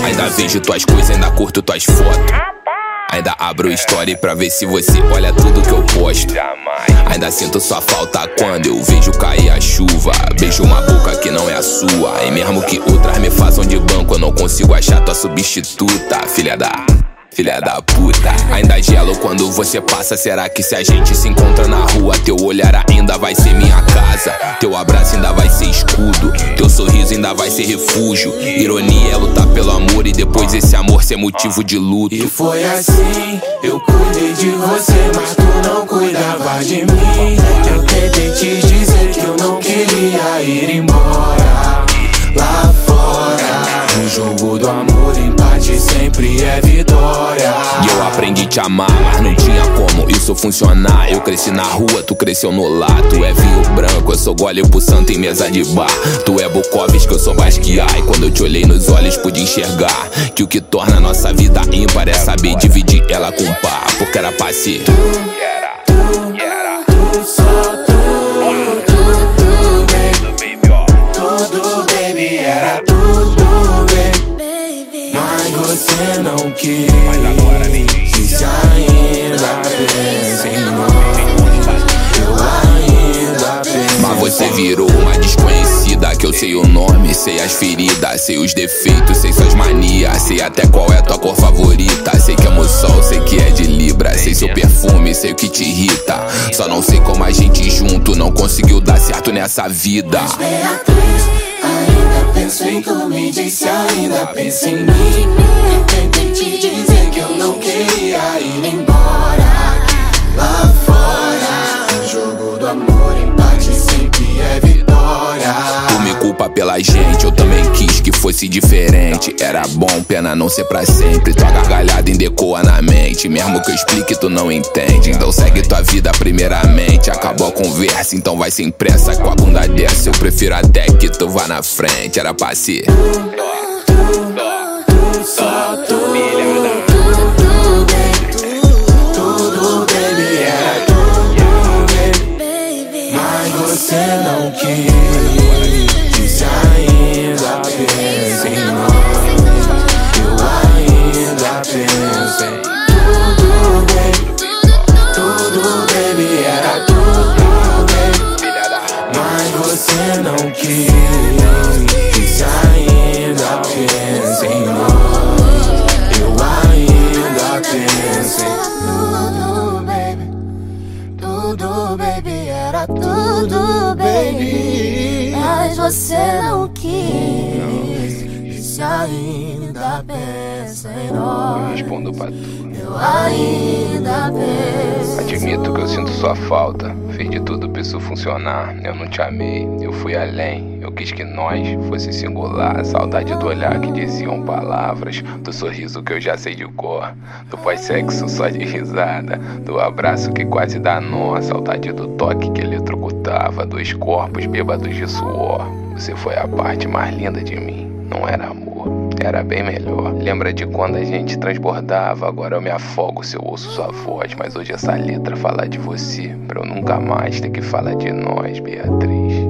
Ainda vejo tuas coisas, ainda curto tuas fotos. Ainda abro o story pra ver se você olha tudo que eu posto. Ainda sinto sua falta quando eu vejo cair a chuva. Beijo uma boca que não é a sua. E mesmo que outras me façam de banco, eu não consigo achar tua substituta. Filha da puta. Ainda gelo quando você passa. Será que se a gente se encontra na rua, teu olhar ainda vai ser minha casa? Teu abraço ainda vai ser escudo. Teu sorriso ainda vai ser refúgio. Ironia é lutar pelo amor e depois esse amor ser motivo de luto. E foi assim, eu cuidei de você, mas tu não cuidava de mim. Eu tentei te dizer que eu não queria ir embora. Lá fora, no jogo do amor, empate sempre é vitória. E eu aprendi a te amar, mas não tinha como isso funcionar. Eu cresci na rua, tu cresceu no lar. Tu é vinho branco, eu sou gole pro santo em mesa de bar. Tu é Bukowski, eu sou Basquiat. E quando eu te olhei nos olhos pude enxergar que o que torna a nossa vida ímpar é saber dividir ela com par. Porque era passe. Era tudo, baby. Mas você não quis. E se ainda pensa em nós, eu ainda penso. Mas você virou uma desconhecida, que eu sei o nome, sei as feridas, sei os defeitos, sei suas manias, sei até qual é a tua cor favorita. Sei que amo o sol, sei que é de Libra, sei seu perfume, sei o que te irrita. Só não sei como a gente junto não conseguiu dar certo nessa vida. Ainda penso em tu, me disse, ainda penso em mim. Eu tentei te dizer que eu não queria ir embora. Lá fora, no jogo do amor, empate sempre é vitória. Tu me culpa pela gente, eu também quis que fosse diferente. Era bom, pena não ser pra sempre. Tua gargalhada indecoa na mente. Mesmo que eu explique, tu não entende. Então segue tua vida primeiramente. Acabou a conversa, então vai sem pressa. Com a bunda dessa, eu prefiro até que tu vá na frente. Era pra ser só tu. Tudo, baby, era tudo, baby. Mas você não quis. Disse ainda pensa em nós, eu ainda penso em tudo, baby, era tudo, baby. Mas você não quis. Disse ainda pensa em nós, eu ainda penso em tudo, baby, era tudo, baby. Mas você não quis. E se ainda pensa em nós, eu respondo pra tu. eu ainda penso. Admito que eu sinto sua falta. Fiz de tudo pra isso funcionar. Eu não te amei, eu fui além. Eu quis que nós fosse singular. Saudade do olhar que diziam palavras, do sorriso que eu já sei de cor, do pós-sexo só de risada, do abraço que quase dá nó. Saudade do toque que eletrocutava, dos corpos bêbados de suor. Você foi a parte mais linda de mim. Não era amor, era bem melhor. Lembra de quando a gente transbordava? Agora eu me afogo se eu ouço sua voz. Mas hoje essa letra fala de você, pra eu nunca mais ter que falar de nós, Beatriz.